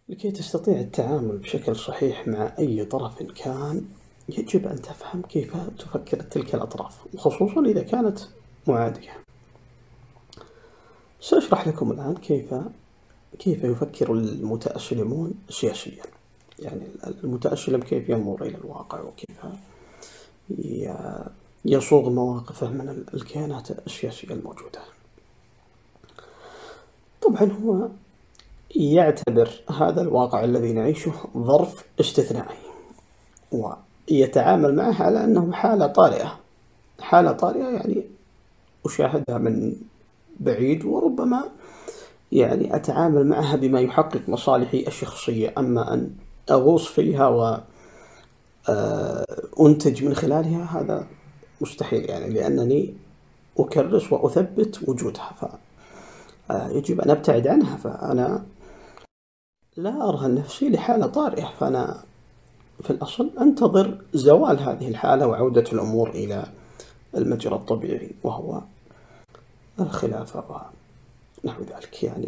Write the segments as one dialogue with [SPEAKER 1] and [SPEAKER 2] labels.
[SPEAKER 1] لكي تستطيع التعامل بشكل صحيح مع أي طرف كان، يجب أن تفهم كيف تفكر تلك الأطراف، وخصوصا إذا كانت معادية. سأشرح لكم الآن كيف يفكر المتأسلمون سياسيا. يعني المتأسلم كيف ينظر إلى الواقع، وكيف يصوغ مواقفه من الكيانات السياسية الموجودة. طبعا هو يعتبر هذا الواقع الذي نعيشه ظرف استثنائي، ويتعامل معه على أنه حالة طارئة. حالة طارئة يعني أشاهدها من بعيد، وربما يعني أتعامل معها بما يحقق مصالحي الشخصية. أما أن أغوص فيها وأنتج من خلالها، هذا مستحيل، يعني لأنني أكرس وأثبت وجودها، فيجب أن أبتعد عنها. فأنا لا أرهن نفسي لحالة طارئة، فأنا في الأصل أنتظر زوال هذه الحالة وعودة الأمور إلى المجرى الطبيعي، وهو الخلافة ونحو ذلك. يعني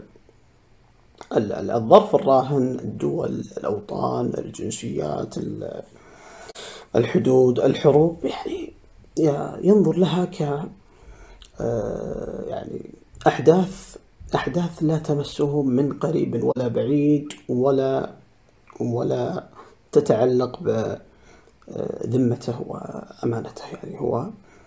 [SPEAKER 1] الظرف الراهن، الدول، الأوطان، الجنسيات، الحدود، الحروب، يعني ينظر لها ك يعني أحداث لا تمسه من قريب ولا بعيد، ولا تتعلق بذمته وأمانته. يعني هو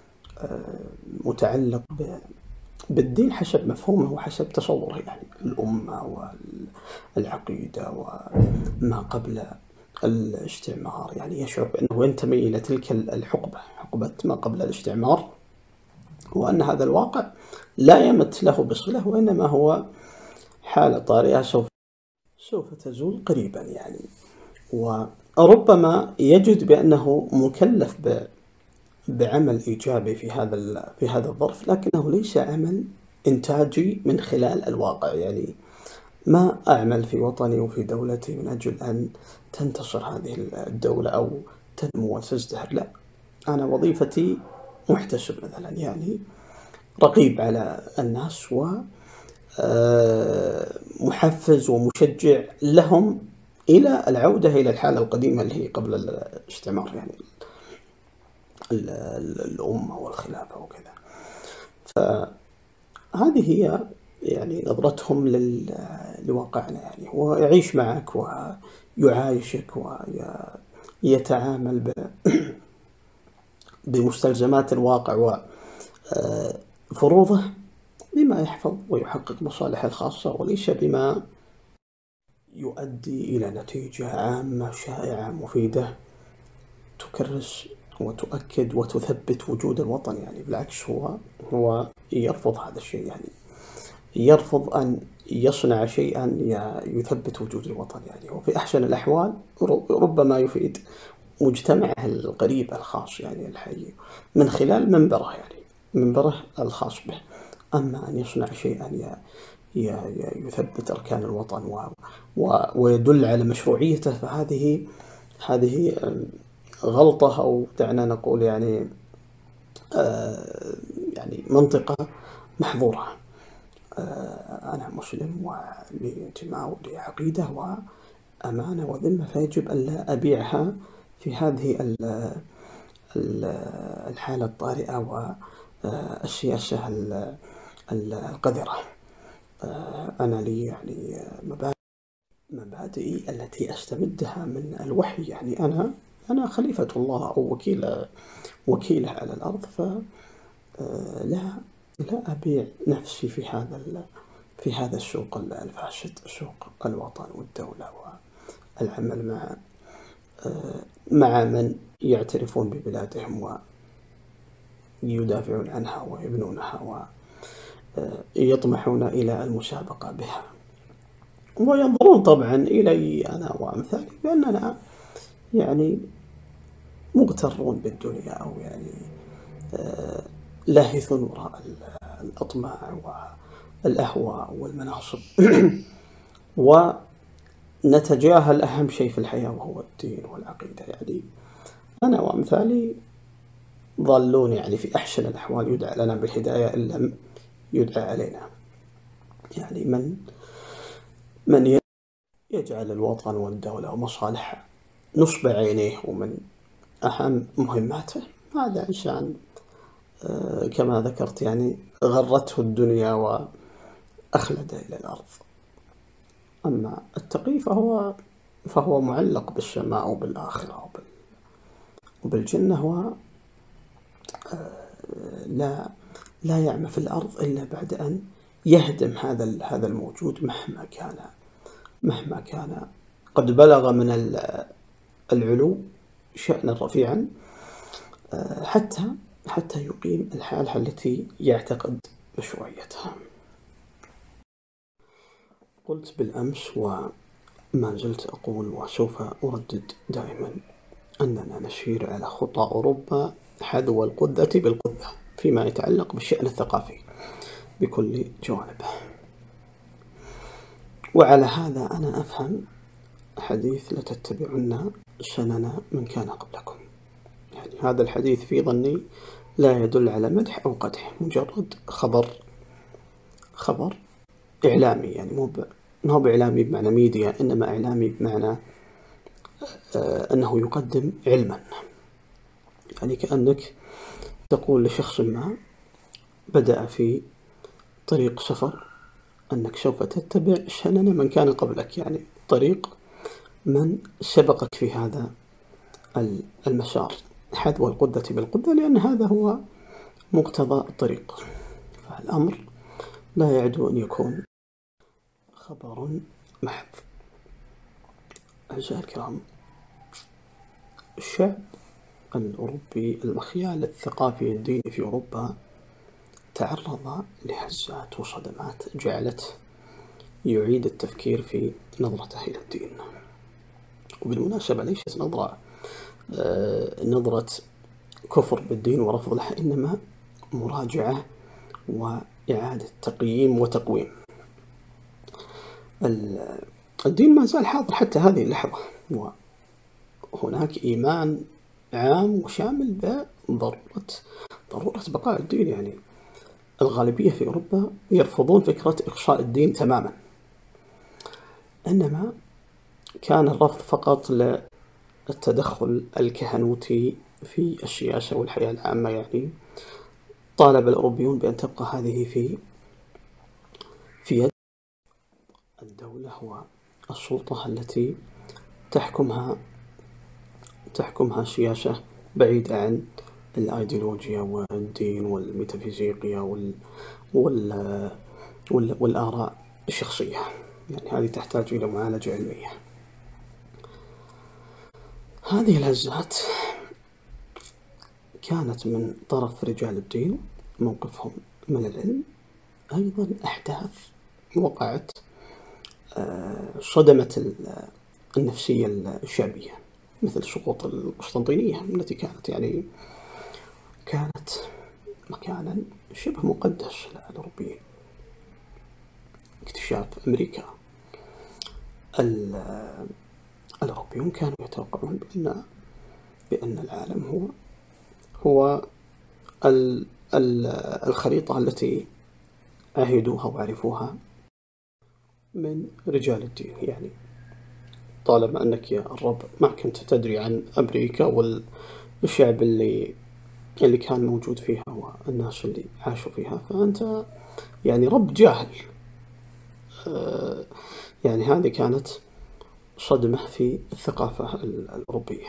[SPEAKER 1] متعلق بالدين حسب مفهومه وحسب تصوره، يعني الأمة والعقيدة وما قبل الاستعمار. يعني يشعر بأنه ينتمي إلى تلك حقبة ما قبل الاستعمار، وأن هذا الواقع لا يمت له بصلة، وإنما هو حالة طارئة سوف تزول قريبا. يعني وربما يجد بأنه مكلف بعمل إيجابي في هذا الظرف، لكنه ليس عمل إنتاجي من خلال الواقع. يعني ما أعمل في وطني وفي دولتي من أجل أن تنتصر هذه الدولة أو تنمو وتزدهر، لا. أنا وظيفتي محتسب مثلا، يعني رقيب على الناس، ومحفز ومشجع لهم إلى العودة إلى الحالة القديمة اللي هي قبل الاستعمار، يعني الأمة والخلافة وكذا. فهذه هي يعني نظرتهم لواقعنا. يعني هو يعيش معك ويعايشك ويتعامل بمستلزمات الواقع وفروضه بما يحفظ ويحقق مصالحه الخاصة، وليس بما يؤدي إلى نتيجة عامة شائعة مفيدة تكرس وتؤكد وتثبت وجود الوطن. يعني بالعكس، هو يرفض هذا الشيء. يعني يرفض أن يصنع شيئا يثبت وجود الوطن. يعني هو في أحسن الأحوال ربما يفيد مجتمعه القريب الخاص، يعني الحي، من خلال منبره الخاص به. أما أن يصنع شيئا يثبت أركان الوطن ويدل على مشروعيته، هذه غلطة، أو دعنا نقول يعني يعني منطقة محظورة. أنا مسلم ولي انتماء ولي عقيدة وأمانة وذمة، فيجب ألا أبيعها في هذه الحالة الطارئة والسياسة القذرة. أنا لي يعني مبادئي التي أستمدها من الوحي. يعني أنا خليفة الله أو وكيله على الأرض، فلا أبيع نفسي في هذا السوق الفاسد، سوق الوطن والدولة، والعمل مع من يعترفون ببلادهم ويدافعون عنها ويبنونها ويطمحون إلى المسابقة بها، وينظرون طبعا إلي أنا وأمثالي بأننا يعني مغترون بالدنيا، أو يعني لاهثون وراء الأطماع والأهواء والمناصب ونتجاهل أهم شيء في الحياة وهو الدين والعقيدة. يعني أنا وأمثالي ظلون يعني في أحسن الأحوال يدعى لنا بالهداية إن لم يدعى علينا. يعني من يجعل الوطن والدولة ومصالح نصب عينيه ومن أهم مهماته، هذا إنسان كما ذكرت يعني غرته الدنيا وأخلد إلى الأرض. أما التقي فهو معلق بالسماء وبالآخرة وبالجنة، لا يعمى في الأرض إلا بعد أن يهدم هذا الموجود مهما كان قد بلغ من العلو شأنا رفيعا، حتى يقيم الحالة التي يعتقد مشروعيتها. قلت بالأمس وما زلت أقول وسوف أردد دائما أننا نسير على خطى أوروبا حذو القذة بالقذة فيما يتعلق بالشأن الثقافي بكل جوانبه. وعلى هذا أنا أفهم حديث لتتبعن سنن من كان قبلكم. يعني هذا الحديث في ظني لا يدل على مدح أو قدح، مجرد خبر إعلامي، يعني مو بإعلامي بمعنى ميديا، إنما إعلامي بمعنى أنه يقدم علما. يعني كأنك تقول لشخص ما بدأ في طريق سفر أنك سوف تتبع سنن من كان قبلك، يعني طريق من سبقك في هذا المسار، حذو القذة بالقذة، لأن هذا هو مقتضى الطريق. فالأمر لا يعدو أن يكون خبر محض. أعزائي الكرام، الشعب الأوروبي المخيال الثقافي الديني في أوروبا تعرض لهزات وصدمات جعلت يعيد التفكير في نظرته إلى الدين. وبالمناسبة ليست نظرة كفر بالدين ورفض له، إنما مراجعة وإعادة تقييم وتقويم. الدين ما زال حاضر حتى هذه اللحظة، وهناك إيمان عام وشامل بضرورة بقاء الدين. يعني الغالبية في أوروبا يرفضون فكرة إقصاء الدين تماما، إنما كان الرفض فقط للتدخل الكهنوتي في السياسة والحياة العامة. يعني طالب الأوروبيون بأن تبقى هذه في يد الدولة والسلطة التي تحكمها سياسة بعيدة عن الأيديولوجيا والدين والميتافيزيقيا والآراء الشخصية. يعني هذه تحتاج إلى معالجة علمية. هذه الهزات كانت من طرف رجال الدين، موقفهم من العلم. أيضا أحداث وقعت صدمت النفسية الشعبية، مثل سقوط القسطنطينية التي كانت مكانا شبه مقدس للأوروبيين. اكتشاف أمريكا، الأوروبيون كانوا يتوقعون بأن العالم هو الخريطة التي عهدوها وعرفوها من رجال الدين. يعني طالما أنك يا الرب ما كنت تدري عن أمريكا والشعب اللي كان موجود فيها والناس اللي عاشوا فيها، فأنت يعني رب جاهل. يعني هذه كانت صدمة في الثقافة الأوروبية.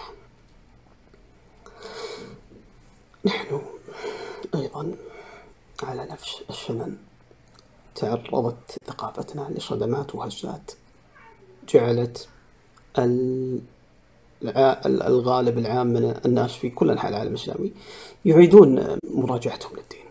[SPEAKER 1] نحن أيضا على نفس السنن تعرضت ثقافتنا لصدمات وهزات جعلت الغالب العام من الناس في كل أنحاء العالم الإسلامي يعيدون مراجعتهم للدين.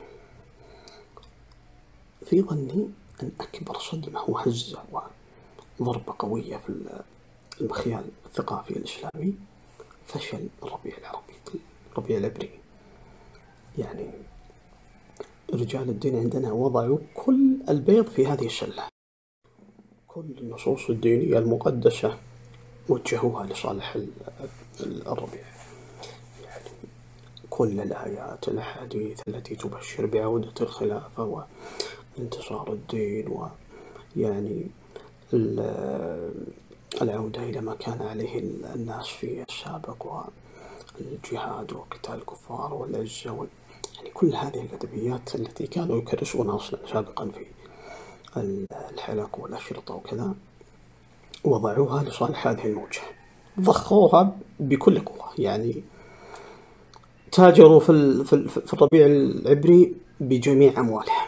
[SPEAKER 1] في ظني أن أكبر صدمة وهزة وضربة قوية في المخيال الثقافي الإسلامي فشل الربيع العبري. يعني رجال الدين عندنا وضعوا كل البيض في هذه السلة، كل النصوص الدينية المقدسة وجهوها لصالح الربيع. يعني كل الآيات الأحاديث التي تبشر بعودة الخلافة وانتصار الدين، ويعني العودة إلى ما كان عليه الناس في السابق، والجهاد وقتال الكفار والعزة يعني كل هذه الأدبيات التي كانوا يكرسونها أصلا سابقا في الحلق والأشرطة وكذا، وضعوها لصالح هذه الموجة، ضخوها بكل قوة. يعني تاجروا في الربيع العبري بجميع أموالهم.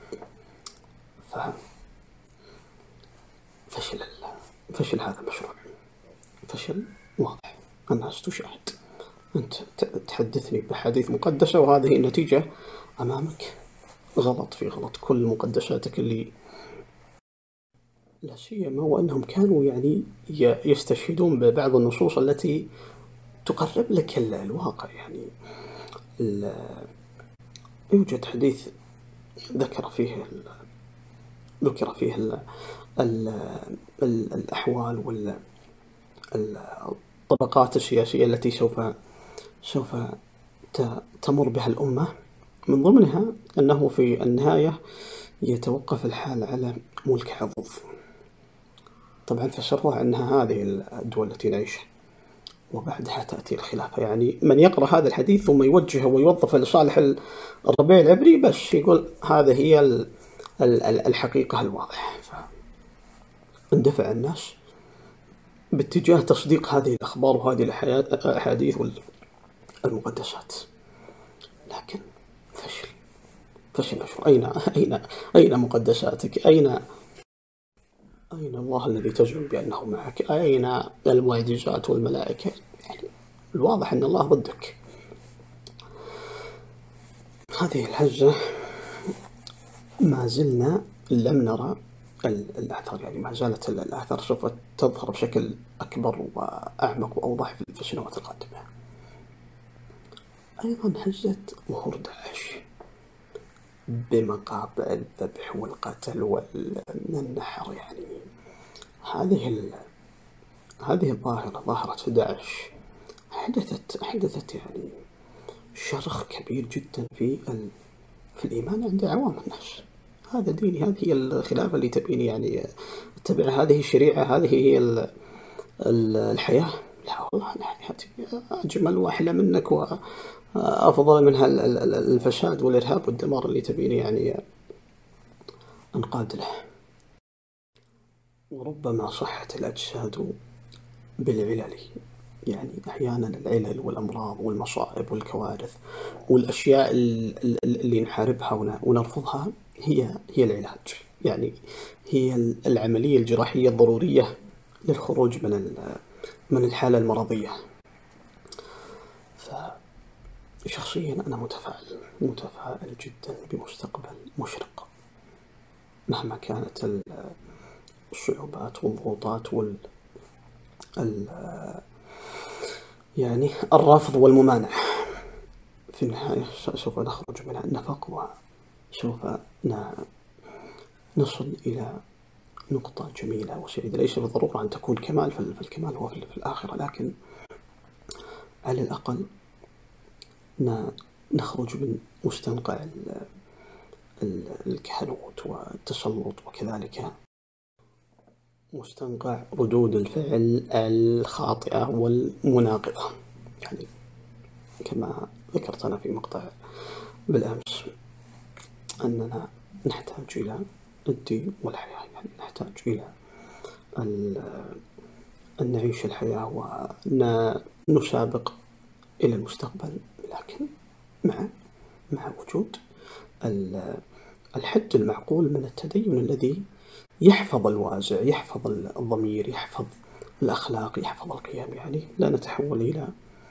[SPEAKER 1] فشل هذا المشروع، فشل واضح، الناس تشاهد. أنت تحدثني بحديث مقدسة وهذه النتيجة أمامك، غلط في غلط. كل مقدساتك اللي لا سيما وأنهم كانوا يعني يستشهدون ببعض النصوص التي تقرب لك الواقع. يعني يوجد حديث ذكر فيه الأحوال والطبقات السياسية التي سوف تمر بها الأمة. من ضمنها أنه في النهاية يتوقف الحال على ملك عضوض. طبعا فسروها أنها هذه الدول التي نعيشها، وبعدها تأتي الخلافة. يعني من يقرأ هذا الحديث ثم يوجهه ويوظفه لصالح الربيع العبري بس يقول هذه هي الحقيقة الواضحة، فاندفع الناس باتجاه تصديق هذه الأخبار وهذه الأحاديث والمقدسات. لكن فشل مشروع. أين مقدساتك؟ أين الله الذي تزعم بأنه معك؟ أين المعجزات والملائكة؟ يعني الواضح أن الله ضدك. هذه الهزة ما زلنا لم نرى الآثار، يعني ما زالت الآثار سوف تظهر بشكل أكبر وأعمق وأوضح في السنوات القادمة. أيضا هزة ظهور داعش بمقاطع الذبح والقتل والنحر. يعني هذه الظاهرة، ظاهرة داعش، حدثت يعني شرخ كبير جدا في الإيمان عند عوام الناس. هذا ديني، هذه هي الخلافة اللي تبيني يعني اتبع، هذه الشريعة، هذه هي الحياة. لا والله أنا حياتي أجمل وأحلى منك وأفضل منها الفساد والإرهاب والدمار اللي تبيني يعني أنقاد له. وربما صحت الأجساد بالعلل، يعني أحيانا العلل والأمراض والمصائب والكوارث والأشياء اللي نحاربها ونرفضها هي العلاج. يعني هي العملية الجراحية الضرورية للخروج من الحالة المرضية. فشخصيا أنا متفائل جدا بمستقبل مشرق، مهما كانت الصعوبات والضغوطات يعني الرفض والممانعة. في النهاية سوف نخرج من النفق، وسوف نصل إلى نقطة جميلة وسعيدة. ليس بالضرورة أن تكون كمال، فالكمال هو في الآخرة، لكن على الأقل نخرج من مستنقع الكهنوت والتسلط، وكذلك مستنقع ردود الفعل الخاطئة والمناقضة. يعني كما ذكرت أنا في مقطع بالأمس أننا نحتاج إلى الدين والحياة، يعني نحتاج إلى أن نعيش الحياة ونسابق إلى المستقبل، لكن مع وجود الحد المعقول من التدين الذي يحفظ الوازع، يحفظ الضمير، يحفظ الأخلاق، يحفظ القيم. يعني لا نتحول إلى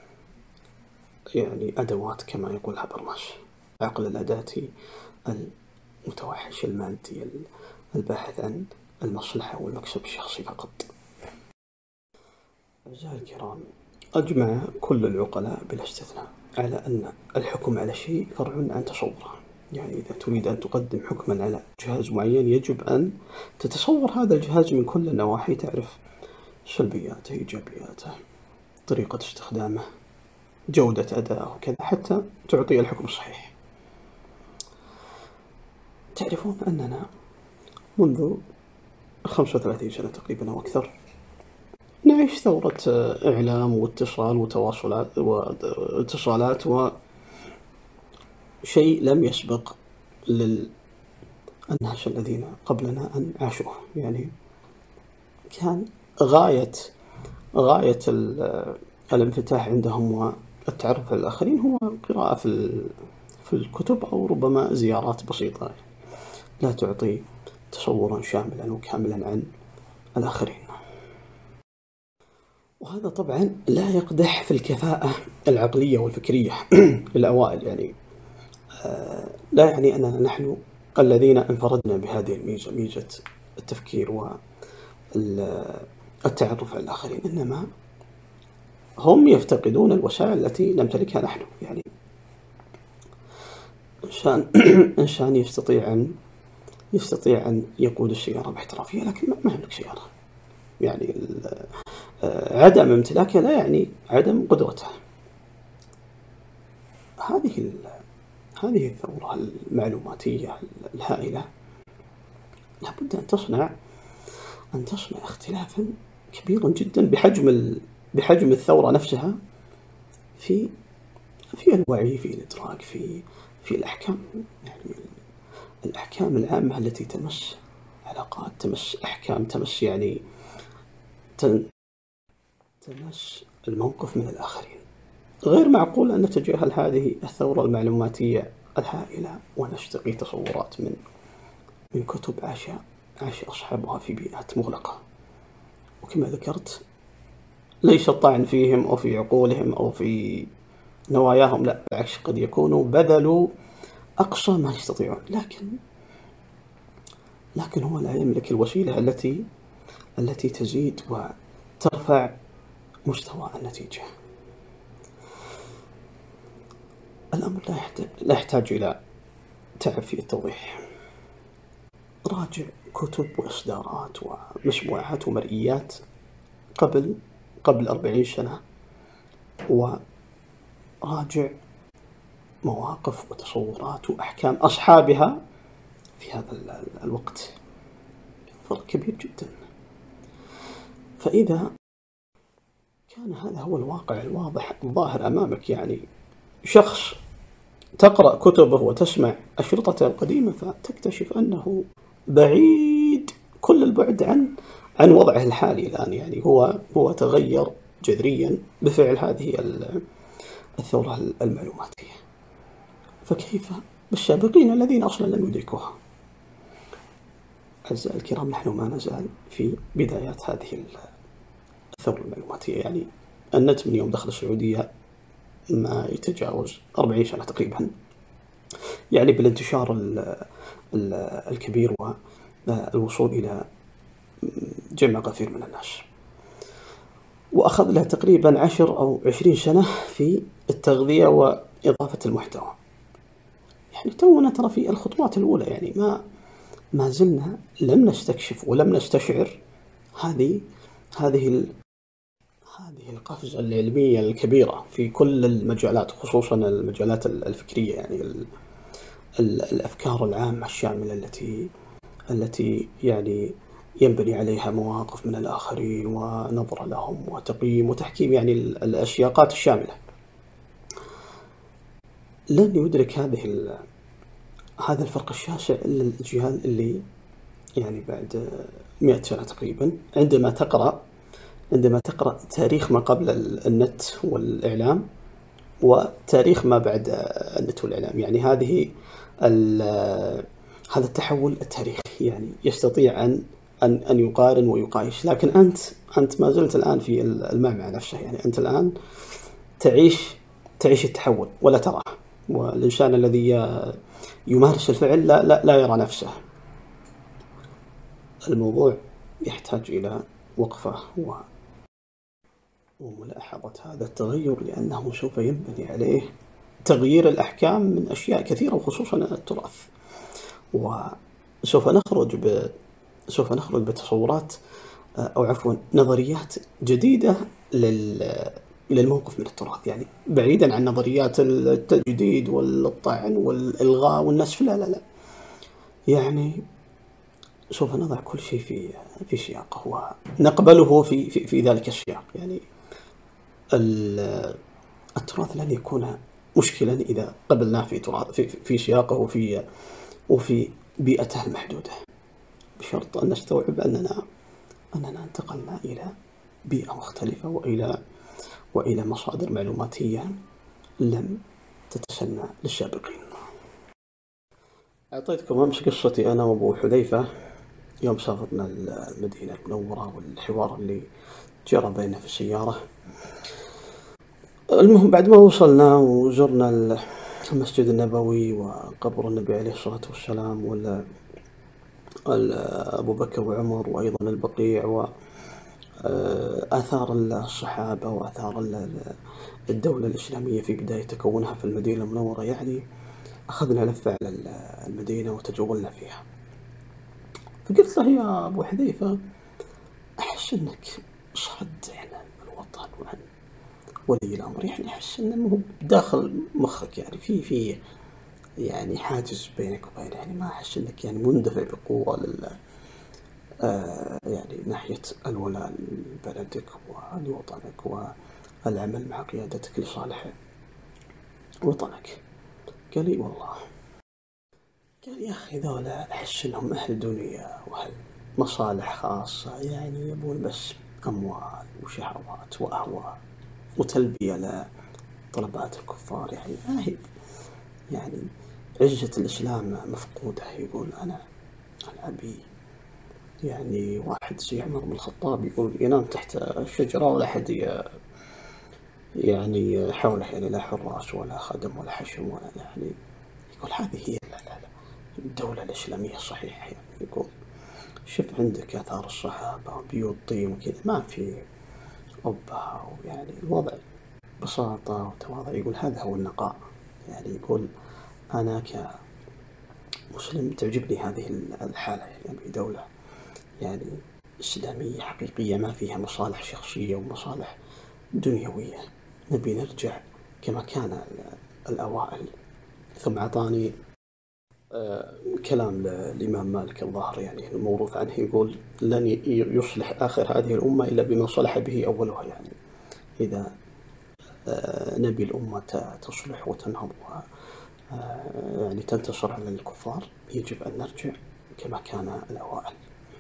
[SPEAKER 1] يعني أدوات كما يقول هابرماس، عقل الأداة المتوحش المادي الباحث عن المصلحة والمكسب الشخصي فقط. أعزائي الكرام، أجمع كل العقلاء بلا استثناء على أن الحكم على شيء فرع عن تصوره. يعني إذا تريد أن تقدم حكما على جهاز معين يجب أن تتصور هذا الجهاز من كل النواحي، تعرف سلبياته، إيجابياته، طريقة استخدامه، جودة أدائه وكذا، حتى تعطي الحكم الصحيح. تعرفون أننا منذ 35 سنة تقريبا أو أكثر نعيش ثورة إعلام واتصال واتصالات، وشيء لم يسبق للناس الذين قبلنا أن عاشوه. يعني كان غاية الانفتاح عندهم والتعرف على الآخرين هو القراءة في الكتب، أو ربما زيارات بسيطة لا تعطي تصورا شاملا وكاملا عن الآخرين. وهذا طبعا لا يقدح في الكفاءة العقلية والفكرية للأوائل. يعني لا يعني أننا نحن الذين انفردنا بهذه الميزة، ميزة التفكير والتعرف على الآخرين، إنما هم يفتقدون الوسائل التي نمتلكها نحن. يعني إنسان يستطيع أن يقود السيارة باحترافية، لكن ما يملك سيارة. يعني عدم امتلاكها لا يعني عدم قدرته. هذه الثورة المعلوماتية الهائلة لابد أن تصنع اختلافا كبيرا جدا بحجم الثورة نفسها في الوعي، في الإدراك، في الأحكام. يعني الأحكام العامة التي تمس علاقات، تمس أحكام، تمس يعني تمس الموقف من الآخرين. غير معقول أن نتجاهل هذه الثورة المعلوماتية الهائلة ونشتقي تصورات من كتب عاش أصحابها في بيئات مغلقة. وكما ذكرت، ليس الطعن فيهم أو في عقولهم أو في نواياهم، لا بالعكس، قد يكونوا بذلوا أقصى ما يستطيعون، لكن هو لا يملك الوسيلة التي تزيد وترفع مستوى النتيجة. الأمر لا يحتاج إلى تعب في التوضيح. راجع كتب وإصدارات ومسموعات ومرئيات قبل 40 سنة، وراجع مواقف وتصورات وأحكام أصحابها في هذا الوقت. فرق كبير جدا. فإذا كان هذا هو الواقع الواضح الظاهر أمامك، يعني شخص تقرأ كتبه وتسمع أشرطته القديمة، فتكتشف أنه بعيد كل البعد عن وضعه الحالي الآن. يعني هو تغير جذريا بفعل هذه الثورة المعلوماتية. فكيف بالسابقين الذين أصلا لم يدركوها؟ أعزائي الكرام، نحن ما نزال في بدايات هذه الثورة المعلوماتية. يعني النت من يوم دخل السعودية ما يتجاوز 40 سنة تقريبا، يعني بالانتشار الكبير والوصول إلى جمع غفير من الناس. وأخذ له تقريبا 10 أو 20 سنة في التغذية وإضافة المحتوى. يعني تونا ترى في الخطوات الأولى. يعني ما زلنا لم نستكشف ولم نستشعر هذه القفزة العلمية الكبيرة في كل المجالات، خصوصا المجالات الفكرية. يعني الأفكار العامة الشاملة التي يعني ينبني عليها مواقف من الآخرين ونظرة لهم وتقييم وتحكيم، يعني الأشياقات الشاملة. لن يدرك هذا الفرق الشاسع إلا الأجيال اللي يعني بعد 100 سنة تقريبا، عندما تقرأ تاريخ ما قبل النت والإعلام وتاريخ ما بعد النت والإعلام. يعني هذا التحول التاريخي يعني يستطيع أن يقارن ويقايس. لكن أنت ما زلت الآن في المعمعة نفسه. يعني أنت الآن تعيش التحول ولا تراه. والإنسان الذي يمارس الفعل لا يرى نفسه. الموضوع يحتاج إلى وقفة وملاحظة هذا التغير، لأنه سوف ينبني عليه تغيير الأحكام من أشياء كثيرة، وخصوصا التراث. وسوف نخرج بتصورات أو عفوا نظريات جديدة للموقف من التراث. يعني بعيدا عن نظريات التجديد والطعن والإلغاء والنسف، لا. يعني سوف نضع كل شيء في سياقه ونقبله في ذلك السياق. يعني التراث لن يكون مشكلا إذا قبلناه في سياقه وفي بيئته المحدودة، بشرط أن نستوعب أننا انتقلنا إلى بيئة مختلفة وإلى مصادر معلوماتية لم تتسنى للسابقين. أعطيتكم أمس قصتي أنا وأبو حذيفة يوم سافرنا المدينة المنورة والحوار اللي جرى بيننا في السيارة. المهم بعد ما وصلنا وزرنا المسجد النبوي وقبر النبي عليه الصلاة والسلام أبو بكر وعمر وأيضا البقيع وآثار الصحابة وآثار الدولة الإسلامية في بداية تكونها في المدينة المنورة، يعني أخذنا لفة على المدينة وتجولنا فيها. فقلت له يا أبو حذيفة أحس أنك صد عن الوطن وعن ولي الأمر، يعني أحس أنه داخل مخك، يعني في يعني حاجز بينك وبينه، يعني ما أحس أنك يعني مندفع بقوة يعني ناحية الولاء لبلدك ولوطنك والعمل مع قيادتك لصالح وطنك. قال لي والله، قال يا أخي ذولا أحس أنهم أهل دنيا وأهل مصالح خاصة، يعني يبون بس أموال وشهوات وأهواء وتلبية لطلبات الكفار، يعني ما هي يعني عزة الإسلام مفقودة. يقول أنا أبي يعني واحد زي عمر بن الخطاب يقول ينام تحت الشجرة ولا أحد يعني حوله، يعني لا حراس ولا خدم ولا حشم ولا، يعني يقول هذه هي الدولة الإسلامية الصحيحة. يعني يقول شوف عندك آثار الصحابة وبيوت طين وكذا، ما في أبها، ويعني الوضع بساطة وتواضع. يقول هذا هو النقاء. يعني يقول أنا كمسلم تعجبني هذه الحالة، يعني أبي دولة يعني إسلامية حقيقية ما فيها مصالح شخصية ومصالح دنيوية، نبي نرجع كما كان الأوائل. ثم أعطاني كلام الإمام مالك الظاهر، يعني الموروث عنه، يقول لن يصلح آخر هذه الأمة إلا بما صلح به أولها. يعني إذا نبي الأمة تصلح وتنهض يعني تنتصر على الكفار، يجب أن نرجع كما كان الأوائل.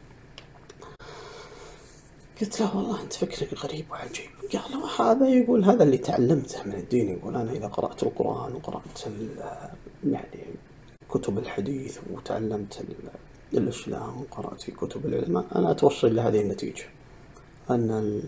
[SPEAKER 1] قلت له والله أنت فكرك غريب وعجيب. قال هذا، يقول هذا اللي تعلمته من الدين. يقول أنا إذا قرأت القرآن وقرأت يعني كتب الحديث وتعلمت الإسلام وقرأت في كتب العلماء، أنا أتوصل لهذه النتيجة، أن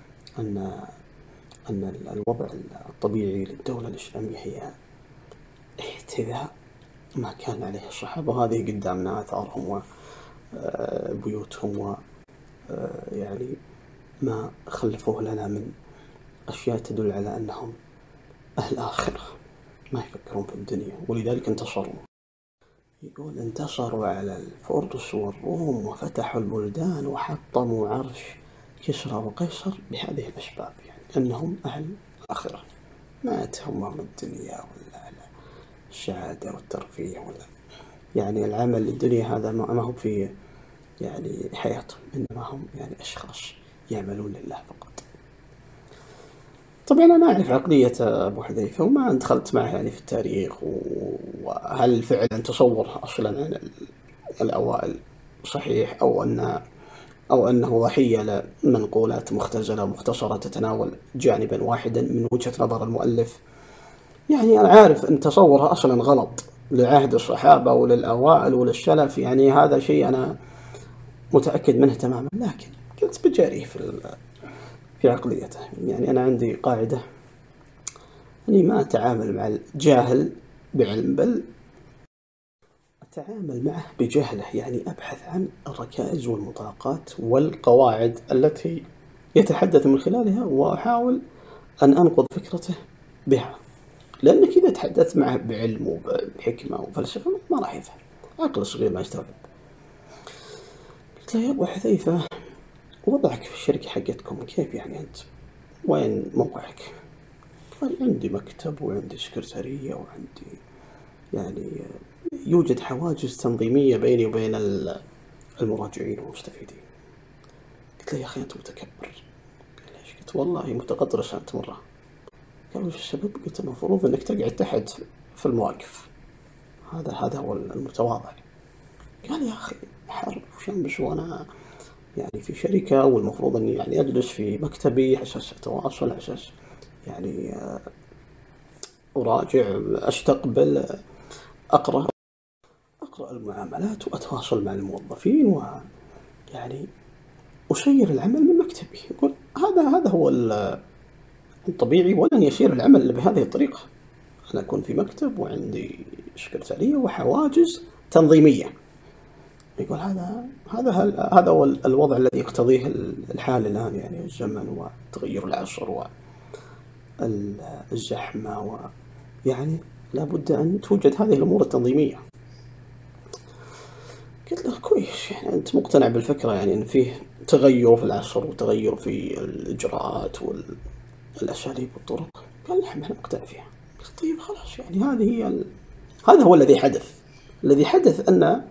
[SPEAKER 1] الوضع الطبيعي للدولة الإسلامية هي احتذاء ما كان عليه الصحابة، وهذه قدامنا آثارهم وبيوتهم يعني ما خلفوه لنا من أشياء تدل على أنهم أهل آخرة ما يفكرون في الدنيا، ولذلك انتصروا. يقول انتصروا على الفرس والروم وفتحوا البلدان وحطموا عرش كسرى وقيصر بهذه الأسباب، يعني أنهم أهل آخرة ما تهمهم الدنيا ولا السعادة والترفيه ولا يعني العمل للدنيا. هذا ما هو في يعني حياتهم، إنما هم يعني أشخاص يعملون لله فقط. طبعا أنا أعرف عقلية أبو حذيفة وما دخلت معه يعني في التاريخ، وهل فعلا تصور أصلا عن الأوائل صحيح أو أنه ضحية لمنقولات مختزلة مختصرة تتناول جانبا واحدا من وجهة نظر المؤلف. يعني أنا عارف أن تصورها أصلا غلط لعهد الصحابة وللأوائل وللسلف، يعني هذا شيء أنا متأكد منه تماما، لكن قلت بجاريه في عقليته. يعني أنا عندي قاعدة أني ما أتعامل مع الجاهل بعلم، بل أتعامل معه بجهله، يعني أبحث عن الركائز والمطاقات والقواعد التي يتحدث من خلالها، وأحاول أن أنقض فكرته بها. لأنك إذا تحدثت معه بعلم وبحكمة وفلسفة ما راح يفهم، عقل صغير ما يستوعب. قلت له يا أبو حذيفة وضعك في الشركة حقتكم كيف؟ يعني أنت وين موقعك؟ قال عندي مكتب وعندي سكرتارية وعندي يعني يوجد حواجز تنظيمية بيني وبين المراجعين والمستفيدين. قلت له يا أخي أنت متكبر. قال ليش؟ قلت والله متغطرس أنت مرة. قال وش السبب؟ قلت المفروض أنك تقعد تحت في المواقف، هذا هو المتواضع. قال يا أخي حرب وشمس وأنا يعني في شركة، والمفروض أني يعني أجلس في مكتبي على أساس أتواصل، على أساس يعني أراجع، أستقبل، أقرأ المعاملات وأتواصل مع الموظفين، ويعني أسير العمل من مكتبي. يقول هذا هو الطبيعي، ولن يسير العمل إلا بهذه الطريقة. أنا أكون في مكتب وعندي سكرتارية وحواجز تنظيمية. يقول هذا هو الوضع الذي يقتضيه الحال الآن، يعني الزمن وتغير العصر والزحمة، ويعني لابد أن توجد هذه الأمور التنظيمية. قلت له كويس، يعني أنت مقتنع بالفكرة، يعني أن فيه تغير في العصر وتغير في الإجراءات والأساليب والطرق. قال نعم أنا مقتنع فيها. قلت طيب خلاص، يعني هذا هو الذي حدث. الذي حدث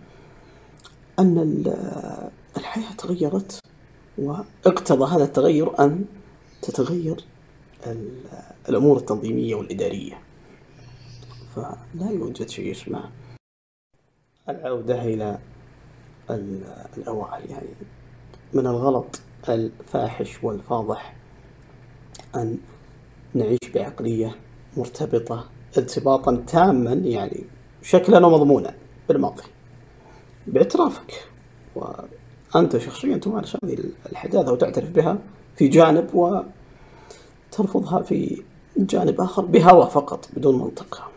[SPEAKER 1] أن الحياة تغيرت، واقتضى هذا التغير أن تتغير الأمور التنظيمية والإدارية. فلا يوجد شيء اسمه العودة إلى الأوائل. يعني من الغلط الفاحش والفاضح أن نعيش بعقلية مرتبطة ارتباطا تاما، يعني شكلا ومضمونا بالماضي، باعترافك وأنت شخصيا تمارس هذه الحداثة وتعترف بها في جانب وترفضها في جانب آخر بهوى فقط بدون منطق.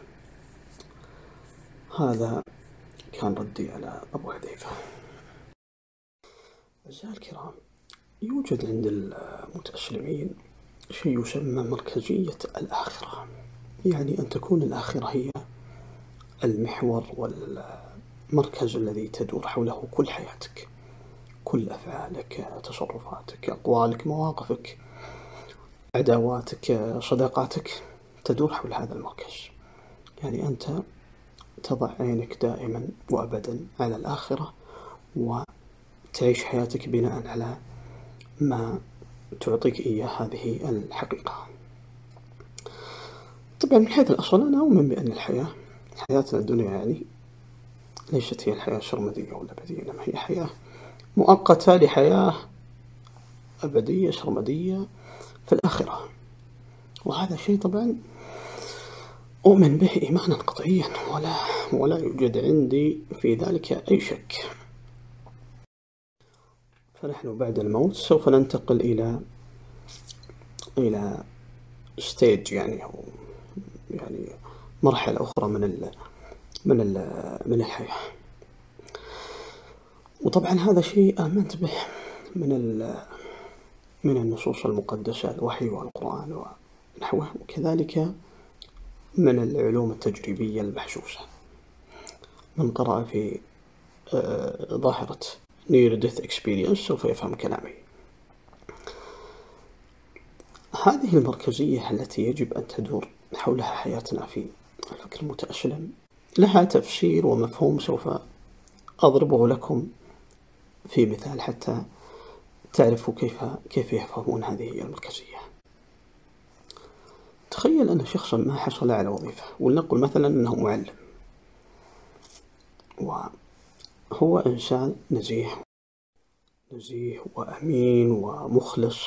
[SPEAKER 1] هذا كان ردي على أبو حذيفة. أعزائي الكرام، يوجد عند المتأسلمين شيء يسمى مركزية الآخرة، يعني أن تكون الآخرة هي المحور والمركز الذي تدور حوله كل حياتك، كل أفعالك، تصرفاتك، أقوالك، مواقفك، عداواتك، صداقاتك، تدور حول هذا المركز. يعني أنت تضع عينك دائما وأبدا على الآخرة، وتعيش حياتك بناء على ما تعطيك إياه هذه الحقيقة. طبعا من حيث الأصل أنا أؤمن بأن حياتنا الدنيا يعني ليست هي الحياة السرمدية والأبدية، إنما هي حياة مؤقتة لحياة أبدية سرمدية في الآخرة. وهذا شيء طبعا أؤمن به إيمانا قطعيا، ولا يوجد عندي في ذلك أي شك. فنحن بعد الموت سوف ننتقل إلى ستيج، يعني أو يعني مرحلة أخرى من الحياة. وطبعا هذا شيء آمنت به من النصوص المقدسة، الوحي والقرآن ونحوه، وكذلك من العلوم التجريبية المحسوسة. من قرأ في ظاهرة Near Death Experience سوف يفهم كلامي. هذه المركزية التي يجب أن تدور حولها حياتنا في الفكر المتأسلم لها تفسير ومفهوم سوف أضربه لكم في مثال حتى تعرفوا كيف يفهمون هذه المركزية. تخيل أن شخصا ما حصل على وظيفة، ولنقل مثلا أنه معلم، وهو إنسان نزيه وأمين ومخلص،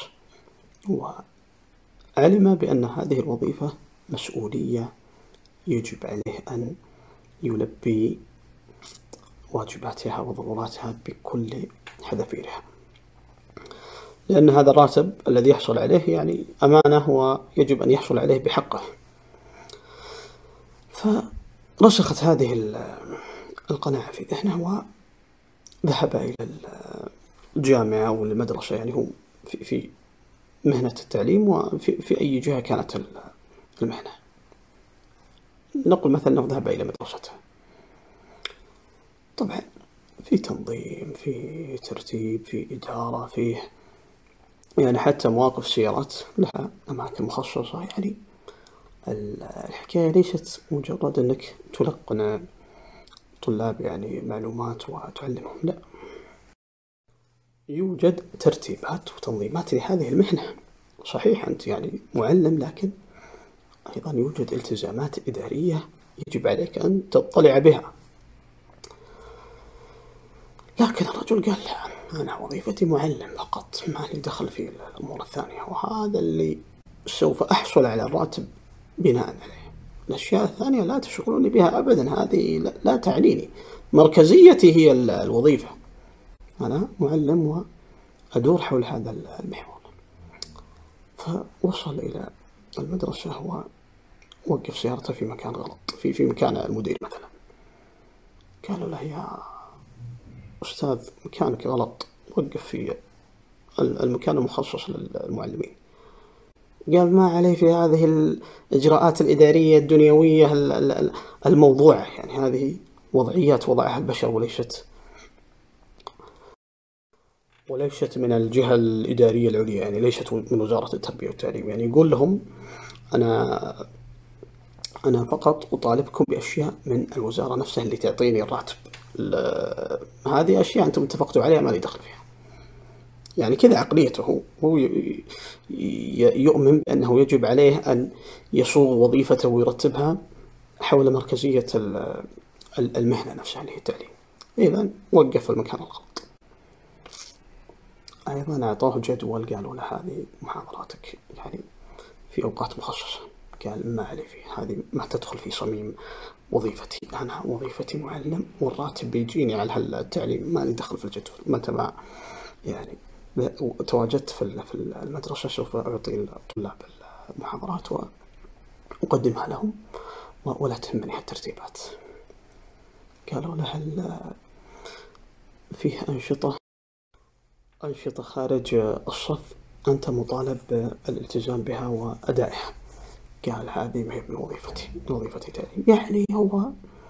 [SPEAKER 1] وعلم بأن هذه الوظيفة مسؤولية يجب عليه أن يلبي واجباتها وضروراتها بكل حذافيرها، لأن هذا الراتب الذي يحصل عليه يعني أمانة ويجب أن يحصل عليه بحقه. فرسخت هذه القناعة في ذهنه، وذهب إلى الجامعة والمدرسة، يعني هو في مهنة التعليم، وفي أي جهة كانت المهنة. نقول مثلا أنه ذهب إلى مدرسته. طبعا في تنظيم، في ترتيب، في إدارة، فيه يعني حتى مواقف سيارات لها أماكن مخصصة. يعني الحكاية ليست مجرد أنك تلقن طلاب يعني معلومات وتعلمهم، لا، يوجد ترتيبات وتنظيمات لهذه المهنة. صحيح أنت يعني معلم، لكن أيضا يوجد التزامات إدارية يجب عليك أن تطلع بها. لكن الرجل قال لا، أنا وظيفتي معلم فقط، ما لي دخل في الأمور الثانية، وهذا اللي سوف أحصل على الراتب بناء عليه. الأشياء الثانية لا تشغلوني بها أبدا، هذه لا تعنيني، مركزيتي هي الوظيفة، أنا معلم وأدور حول هذا المحور. فوصل إلى المدرسة ووقف سيارته في مكان غلط، في مكان المدير مثلا. قالوا له يا أستاذ مكانك غلط، وقف في المكان المخصص للمعلمين. قال ما علي في هذه الإجراءات الإدارية الدنيوية الموضوعة، يعني هذه وضعيات وضعها البشر وليست من الجهة الإدارية العليا، يعني ليست من وزارة التربية والتعليم. يعني يقول لهم أنا فقط أطالبكم بأشياء من الوزارة نفسها اللي تعطيني الراتب، هذه أشياء أنتم اتفقتوا عليها ما لي دخل فيها. يعني كذا عقليته، هو يؤمن بأنه يجب عليه أن يصوغ وظيفته ويرتبها حول مركزية المهنة نفسها اللي هي التعليم. إذن وقف المكان الغلط. أيضا أعطاه جدول، قالوا له هذه محاضراتك يعني في أوقات مخصصة. قال ما علي فيه، هذه ما تدخل في صميم وظيفتي، أنا وظيفتي معلم والراتب بيجيني على التعليم، ما لي دخل في الجدول. متى ما يعني تواجدت في المدرسة سوف أعطي الطلاب المحاضرات وأقدمها لهم، ولا تهمني الترتيبات. قالوا له هل فيه أنشطة خارج الصف أنت مطالب بالالتزام بها وأدائها؟ قال هذه ما هي من وظيفتي تعليم. يعني هو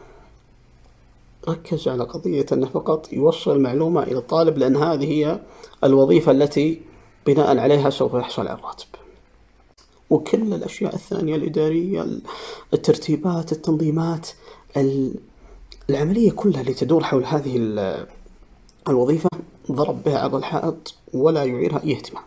[SPEAKER 1] ركز على قضية أنه فقط يوصل معلومة إلى الطالب، لأن هذه هي الوظيفة التي بناء عليها سوف يحصل على الراتب. وكل الأشياء الثانية الإدارية، الترتيبات، التنظيمات، العملية كلها اللي تدور حول هذه الوظيفة ضرب بها عرض الحائط ولا يعيرها أي اهتمام.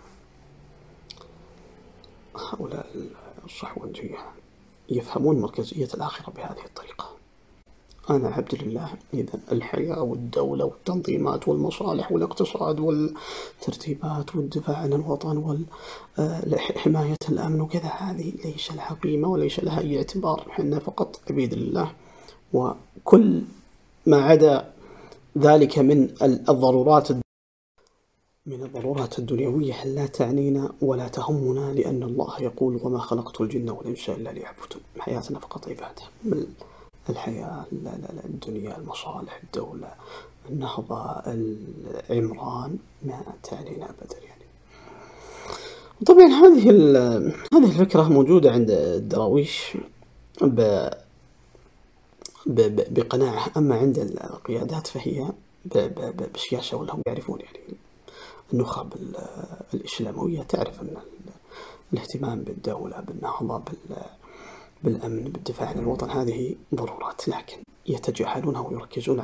[SPEAKER 1] هؤلاء الصحوجية يفهمون مركزية الآخرة بهذه الطريقة. أنا عبد لله، إذا الحياة والدولة والتنظيمات والمصالح والاقتصاد والترتيبات والدفاع عن الوطن وحماية الأمن وكذا، هذه ليس لها قيمة وليس لها أي اعتبار. حنا فقط عبيد لله، وكل ما عدا ذلك من الضرورات الدنيوية لا تعنينا ولا تهمنا، لأن الله يقول وما خلقت الجن والإنس إلا ليعبدون. حياتنا فقط عبادة، الحياة الدنيا، المصالح، الدولة، النهضة، العمران ما تعنينا أبدا. يعني طبعا هذه الفكرة موجودة عند الدراويش بقناعة، أما عند القيادات فهي بسياسة، ولا هم يعرفون يعني النخب الإسلاموية تعرف أن الاهتمام بالدولة، بالنهضة، بالأمن، بالدفاع عن الوطن، هذه ضرورات، لكن يتجاهلونها ويركزون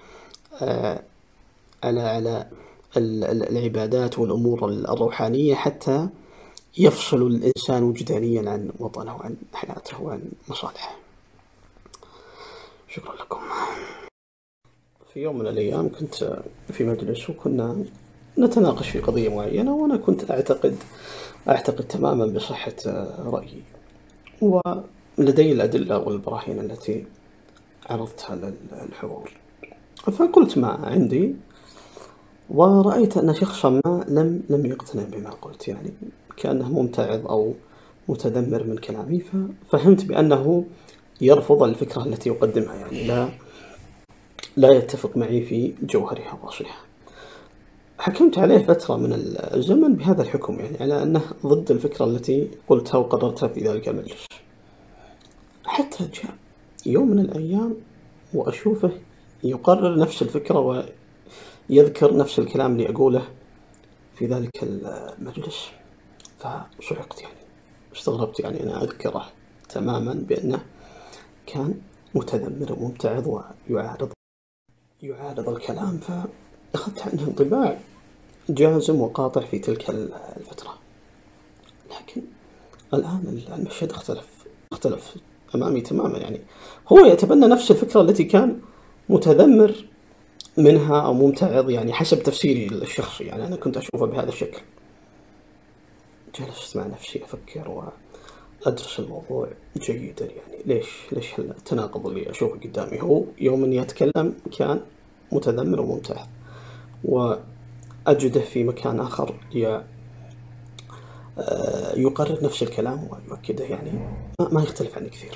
[SPEAKER 1] على العبادات والأمور الروحانية حتى يفصل الإنسان وجدانيا عن وطنه وعن حياته وعن مصالحه. شكرا لكم. في يوم من الأيام كنت في مجلس وكنا نتناقش في قضية معينة، وأنا كنت أعتقد تماما بصحة رأيي ولدي الأدلة والبراهين التي عرضتها للحضور. فقلت ما عندي، ورأيت أن شخصا ما لم يقتنع بما قلت، يعني كأنه ممتعض أو متذمر من كلامي. ففهمت بأنه يرفض الفكرة التي أقدمها، يعني لا يتفق معي في جوهرها وأصلها. حكمت عليه فترة من الزمن بهذا الحكم، يعني على أنه ضد الفكرة التي قلتها وقررتها في ذلك المجلس. حتى جاء يوم من الأيام وأشوفه يقرر نفس الفكرة ويذكر نفس الكلام اللي أقوله في ذلك المجلس. فصعقت، يعني استغربت، يعني أنا أذكره تماما بأنه كان متذمر وممتعض ويعارض الكلام. فأخذت عنه انطباع جازم وقاطع في تلك الفترة. لكن الآن المشهد اختلف أمامي تماما. يعني هو يتبنى نفس الفكرة التي كان متذمر منها أو ممتعض، يعني حسب تفسيري الشخصي. يعني أنا كنت أشوفه بهذا الشكل. جلست مع نفسي أفكر وأدرس الموضوع جيدا. يعني ليش التناقض اللي أشوفه قدامي؟ هو يوم أني أتكلم كان متذمر وممتعض، وأجده في مكان آخر يقرر نفس الكلام ويؤكده. يعني ما يختلف عني كثير.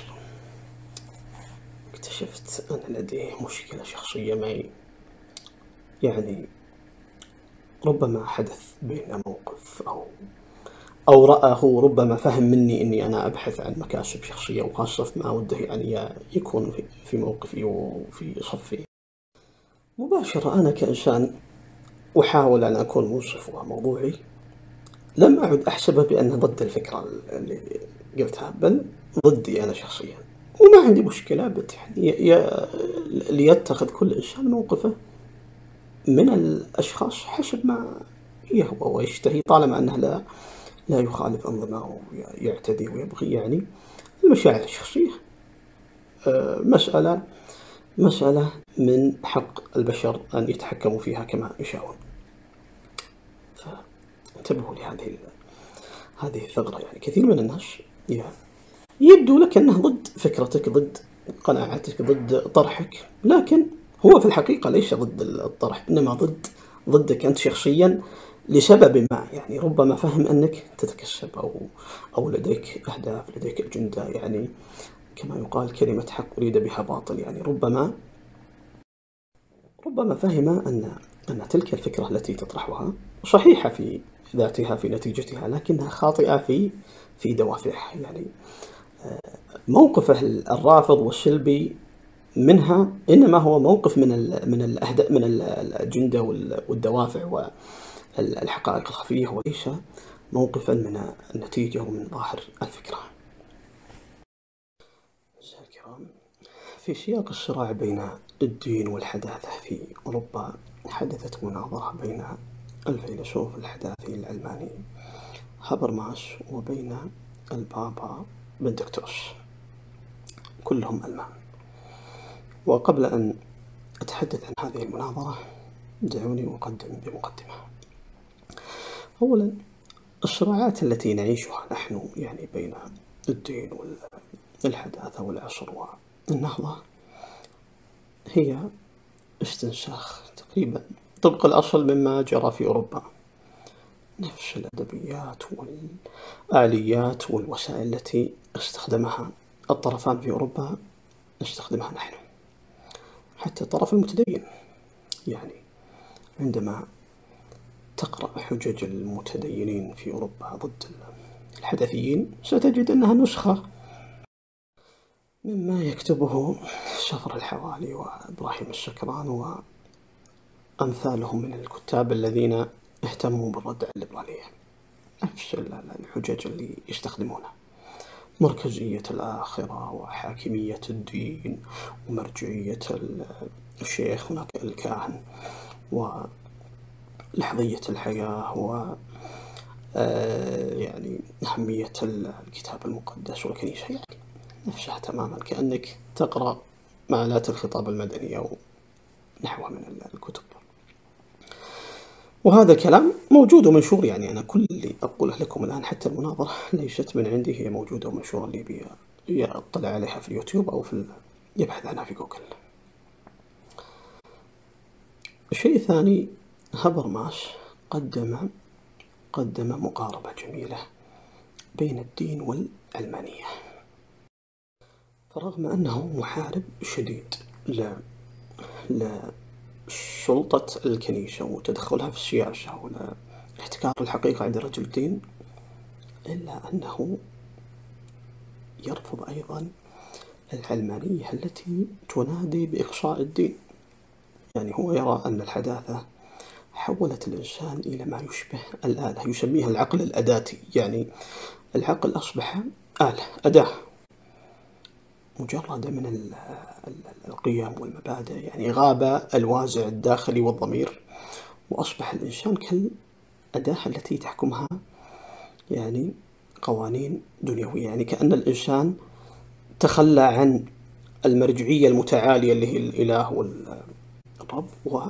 [SPEAKER 1] اكتشفت أن لديه مشكلة شخصية معي. يعني ربما حدث بيننا موقف، أو رآه، ربما فهم مني أني أنا أبحث عن مكاسب شخصية، وخاصة ما وده يعني يكون في موقفي وفي صفي. مباشرة أنا كإنسان أحاول أن أكون منصف وموضوعي، لم أعد أحسبه بأنه ضد الفكرة اللي قلتها، بل ضدي أنا شخصيا. وما عندي مشكلة يعني ليتخذ كل إنسان موقفه من الأشخاص حسب ما يهوى ويشتهي، طالما أنه لا يخالف أنظمة ويعتدي ويبغي. يعني المشاعر الشخصية مسألة من حق البشر أن يتحكموا فيها كما يشاءون. فانتبهوا هذه الثغرة. يعني كثير من الناس يبدو لك أنه ضد فكرتك، ضد قناعاتك، ضد طرحك، لكن هو في الحقيقة ليس ضد الطرح، إنما ضدك أنت شخصيا لسبب ما. يعني ربما فهم أنك تتكسب، أو لديك أهداف، لديك أجندة. يعني كما يقال كلمة حق أريد بها باطل. يعني ربما فهم أن تلك الفكرة التي تطرحها صحيحة في ذاتها في نتيجتها، لكنها خاطئة في دوافعها. يعني موقفه الرافض والسلبي منها إنما هو موقف من الأجندة والدوافع والحقائق الخفية، وليس موقفا من النتيجة ومن ظاهر الفكرة. الكرام، في سياق الصراع بين الدين والحداثة في أوروبا، حدثت مناظرة بين الفيلسوف الحداثي الألماني هابرماس وبين البابا بندكتوس، كلهم ألمان. وقبل أن أتحدث عن هذه المناظرة دعوني أقدم بمقدمة. أولا، الصراعات التي نعيشها نحن يعني بين الدين والحداثة والعصر والنهضة هي استنساخ تقريبا طبق الأصل مما جرى في أوروبا. نفس الأدبيات والآليات والوسائل التي استخدمها الطرفان في أوروبا نستخدمها نحن. حتى الطرف المتدين، يعني عندما تقرأ حجج المتدينين في أوروبا ضد الحدثيين ستجد أنها نسخة مما يكتبه شفر الحوالي وإبراهيم السكران وأمثالهم من الكتاب الذين اهتموا بالرد على الليبرالية. نفس الحجج اللي يستخدمونها: مركزية الآخرة، وحاكمية الدين، ومرجعية الشيخ، هناك الكاهن، ولحظية الحياة، و يعني أهمية الكتاب المقدس والكنيسة. يعني نفسها تماما، كأنك تقرأ مآلات الخطاب المدني أو نحوها من الكتب. وهذا الكلام موجود ومنشور. يعني أنا كل اللي أقوله لكم الآن، حتى المناظرة ليست من عندي، هي موجودة ومنشورة، اللي يطلع عليها في اليوتيوب أو يبحث عنها في جوجل. الشيء الثاني، هابرماس قدم مقاربة جميلة بين الدين والعلمانية. فرغم أنه محارب شديد لسلطة الكنيسة وتدخلها في السياسة والاحتكار الحقيقة عند رجل الدين، إلا أنه يرفض أيضا العلمانية التي تنادي بإقصاء الدين. يعني هو يرى أن الحداثة حولت الإنسان إلى ما يشبه الآلة، يسميها العقل الأداتي. يعني العقل أصبح آلة، أداة مجردة من القيم والمبادئ. يعني غاب الوازع الداخلي والضمير، وأصبح الإنسان كالأداة التي تحكمها يعني قوانين دنيوية. يعني كأن الإنسان تخلى عن المرجعية المتعالية اللي هي الإله والرب،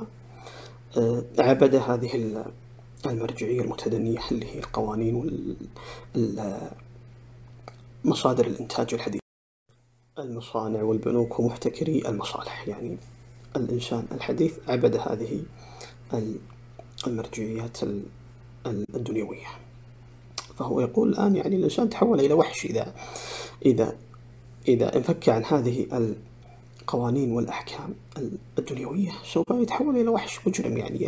[SPEAKER 1] وعبد هذه المرجعية المتدنية اللي هي القوانين ومصادر الإنتاج الحديثة، المصانع والبنوك ومحتكري المصالح. يعني الإنسان الحديث عبد هذه المرجعيات الدنيوية. فهو يقول الآن يعني الإنسان تحول إلى وحش إذا انفك عن هذه القوانين والأحكام الدنيوية، سوف يتحول إلى وحش مجرم، يعني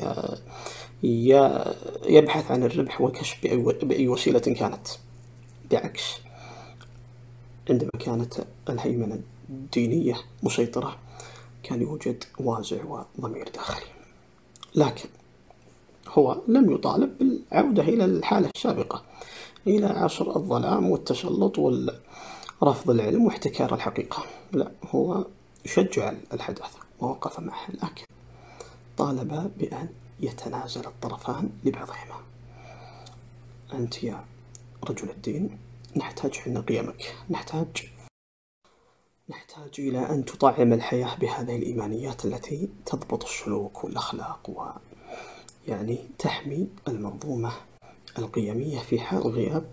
[SPEAKER 1] يبحث عن الربح والكسب بأي وسيلة كانت. بعكس عندما كانت الهيمنة الدينية مسيطرة كان يوجد وازع وضمير داخلي. لكن هو لم يطالب بالعودة إلى الحالة السابقة، إلى عصر الظلام والتسلط ورفض العلم واحتكار الحقيقة. لا، هو شجع الحداثة ووقف معها، لكن طالب بأن يتنازل الطرفان لبعضهما. أنت يا رجل الدين نحتاج حنا قيمك، نحتاج إلى أن تطعم الحياة بهذه الإيمانيات التي تضبط السلوك والأخلاق يعني تحمي المنظومة القيمية في حال غياب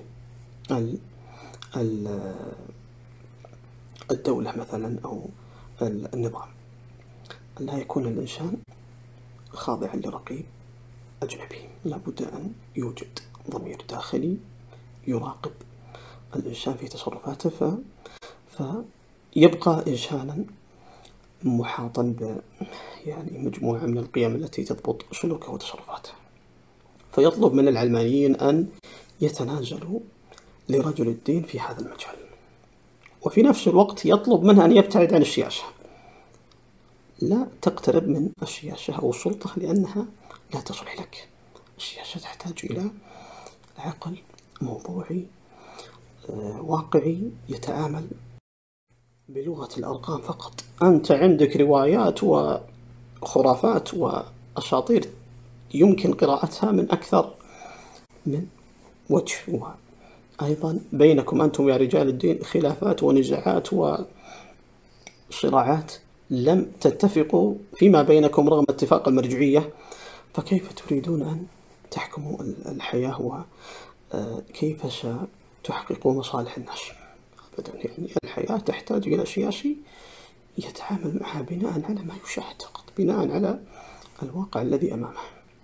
[SPEAKER 1] الدولة مثلا أو النظام. لا يكون الإنسان خاضعا لرقيب أجنبي، لابد أن يوجد ضمير داخلي يراقب الإنسان في تصرفاته، فيبقى إنسانا محاطا يعني مجموعة من القيم التي تضبط سلوكه وتصرفاته. فيطلب من العلمانيين أن يتنازلوا لرجل الدين في هذا المجال، وفي نفس الوقت يطلب منه أن يبتعد عن السياسة. لا تقترب من السياسة أو السلطة لأنها لا تصلح لك. السياسة تحتاج إلى عقل موضوعي واقعي يتعامل بلغة الأرقام فقط. أنت عندك روايات وخرافات وأساطير يمكن قراءتها من أكثر من وجه، وأيضا بينكم أنتم يا رجال الدين خلافات ونزاعات وصراعات لم تتفقوا فيما بينكم رغم اتفاق المرجعية، فكيف تريدون أن تحكموا الحياة وكيف ستحققوا مصالح الناس؟ أبدا. يعني الحياة تحتاج إلى سياسي يتعامل معها بناء على ما يشاهد فقط، بناء على الواقع الذي أمامه.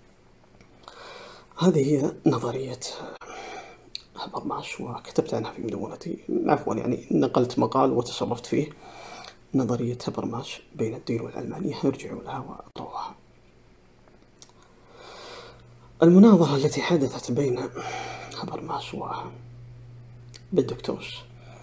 [SPEAKER 1] هذه هي نظرية هابرماس، وكتبت عنها في مدونتي، عفوا يعني نقلت مقال وتصرفت فيه، نظرية هابرماس بين الدين والعلمانية، ارجعوا لها واقرأوها. المناظرة التي حدثت بين هابرماس وبندكتوس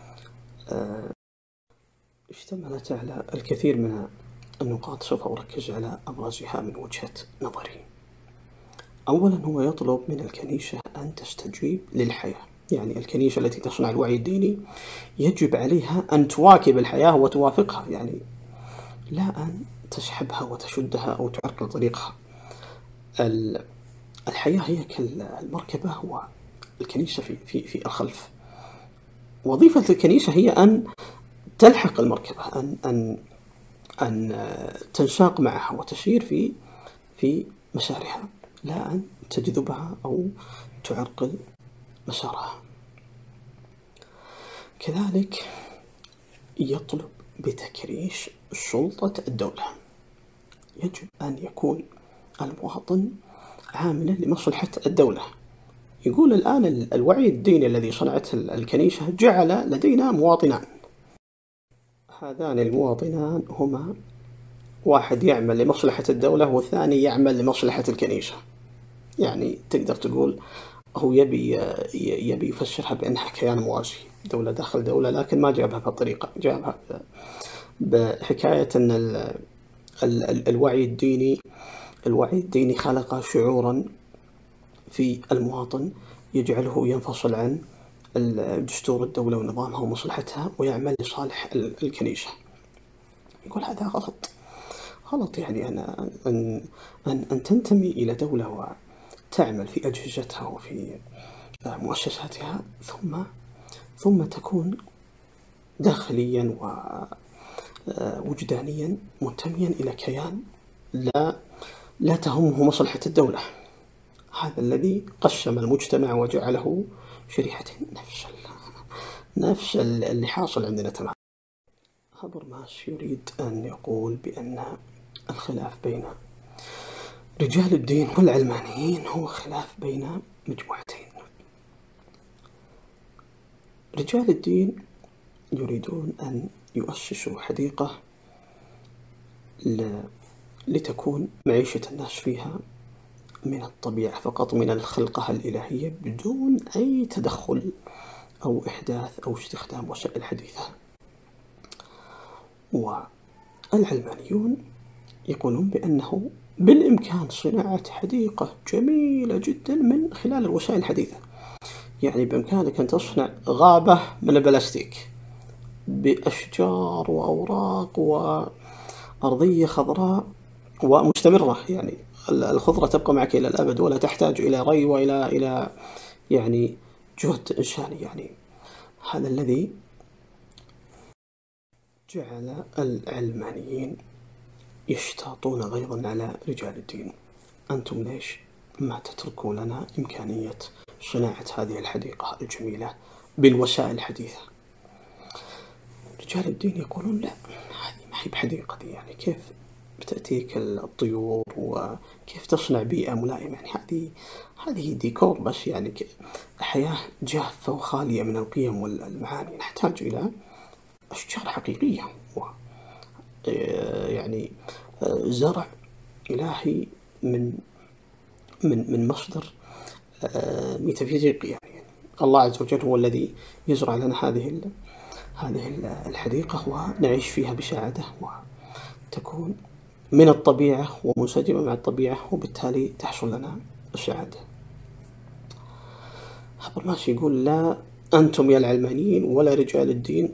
[SPEAKER 1] اشتملت على الكثير من النقاط، سوف أركز على أبرزها من وجهة نظري. أولا، هو يطلب من الكنيسة أن تستجيب للحياة. يعني الكنيسة التي تصنع الوعي الديني يجب عليها أن تواكب الحياة وتوافقها، يعني لا أن تسحبها وتشدها أو تعرقل طريقها. الحياة هي كالمركبة والكنيسة في الخلف. وظيفة الكنيسة هي أن تلحق المركبة، أن تنساق معها وتسير في مسارها، لا أن تجذبها أو تعرقل مسارها. كذلك يطلب بتكريس سلطة الدولة. يجب أن يكون المواطن عاملا لمصلحة الدولة. يقول الآن الوعي الديني الذي صنعته الكنيسة جعل لدينا مواطنان. هذان المواطنان هما واحد يعمل لمصلحة الدولة والثاني يعمل لمصلحة الكنيسة. يعني تقدر تقول هو يبي يفسرها بأنها كيان موازي، دولة داخل دولة، لكن ما جابها بهالطريقة، جابها بحكاية أن الوعي الديني خلق شعورا في المواطن يجعله ينفصل عن دستور الدولة ونظامها ومصلحتها ويعمل لصالح الكنيسة. يقول هذا غلط يعني أن تنتمي إلى دولة وتعمل في أجهزتها وفي مؤسساتها، ثم تكون داخليا ووجدانيا منتميا إلى كيان لا تهمه مصلحة الدولة. هذا الذي قسم المجتمع وجعله شريحتين، نفس اللي حاصل عندنا تماما. هابرماس يريد أن يقول بأن الخلاف بين رجال الدين والعلمانيين هو خلاف بين مجموعتين. رجال الدين يريدون أن يؤسسوا حديقة لتكون معيشة الناس فيها من الطبيعة فقط، من الخلقة الإلهية، بدون أي تدخل أو إحداث أو استخدام وسائل حديثة. والعلمانيون يقولون بأنه بالإمكان صناعة حديقة جميلة جدا من خلال الوسائل الحديثة. يعني بإمكانك أن تصنع غابة من البلاستيك بأشجار وأوراق وأرضية خضراء ومستمرة، يعني الخضرة تبقى معك إلى الأبد ولا تحتاج إلى ري وإلى يعني جهد إنساني. يعني هذا الذي جعل العلمانيين يشتاطون غيظا على رجال الدين. أنتم ليش ما تتركوا لنا إمكانية صناعة هذه الحديقة الجميلة بالوسائل الحديثة؟ رجال الدين يقولون لا، هذه ما هي بحديقة دي، يعني كيف بتأتيك الطيور وكيف تصنع بيئة ملائمة؟ يعني هذه ديكور بس، يعني حياة جافة وخالية من القيم والمعاني. نحتاج إلى أشجار حقيقية يعني زرع إلهي من مصدر ميتافيزيقي. يعني الله عز وجل هو الذي يزرع لنا هذه الحديقة ونعيش فيها بسعادة وتكون من الطبيعة ومنسجمة مع الطبيعة، وبالتالي تحصل لنا السعادة. هابرماس يقول لا، أنتم يا العلمانيين ولا رجال الدين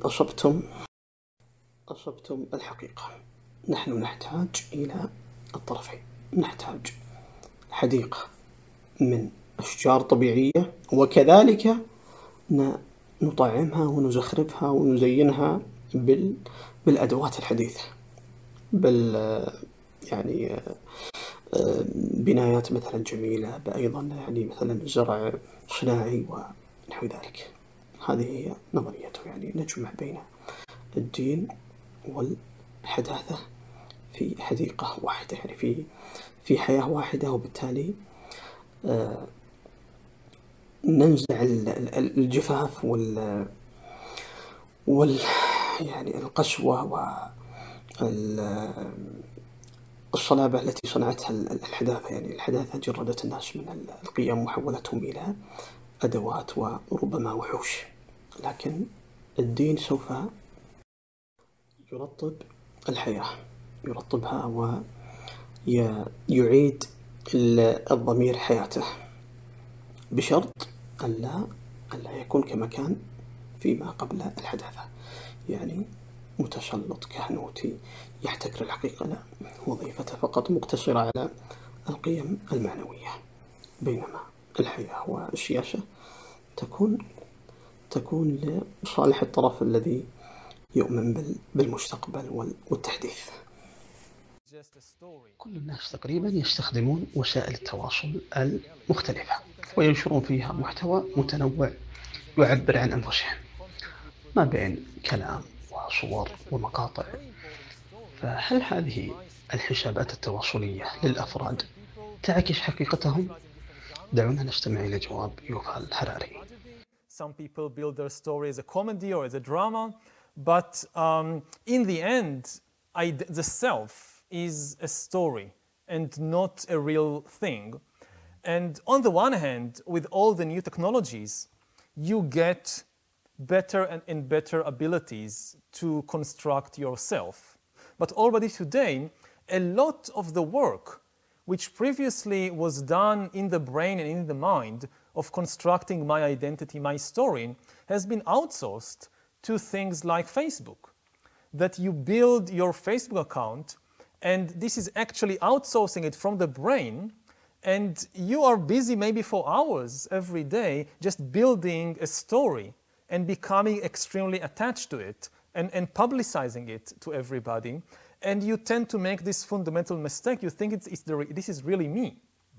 [SPEAKER 1] أصبتم الحقيقة. نحن نحتاج إلى الطرفين، نحتاج حديقة من أشجار طبيعية، وكذلك نطعمها ونزخرفها ونزينها بالأدوات الحديثة، يعني بنايات مثلا جميلة، أيضا يعني مثلا زرع صناعي ونحو ذلك. هذه هي نظريته، يعني نجمع بين الدين والحداثة في حديقة واحدة، يعني في حياة واحدة، وبالتالي ننزع الجفاف يعني القسوة والصلابة التي صنعتها الحداثة. يعني الحداثة جردت الناس من القيم وحولتهم إلى أدوات وربما وحوش، لكن الدين سوف يرطب الحياة، يرطبها ويعيد الضمير حياته، بشرط ألا يكون كما كان فيما قبل الحداثة، يعني متسلط كهنوتي يحتكر الحقيقة. لا، وظيفته فقط مقتصرة على القيم المعنوية، بينما الحياة والسياسة تكون لصالح الطرف الذي يؤمن بالمستقبل والتحديث. كل الناس تقريبا يستخدمون وسائل التواصل المختلفة وينشرون فيها محتوى متنوع يعبر عن أنفسهم، ما بين كلام وصور ومقاطع. فهل هذه الحسابات التواصلية للأفراد تعكس حقيقتهم؟ دعونا نستمع إلى جواب يوفال هراري.
[SPEAKER 2] Some people build their story as a comedy or as a drama, but in the end, the self is a story and not a real thing. And on the one hand, with all the new technologies, you get better and better abilities to construct yourself. But already today, a lot of the work which previously was done in the brain and in the mind of constructing my identity, my story, has been outsourced to things like Facebook. That you build your Facebook account and this is actually outsourcing it from the brain, and you are busy maybe for hours every day just building a story and becoming extremely attached to it and publicizing it to everybody. And you tend to make this fundamental mistake. You think this is really me.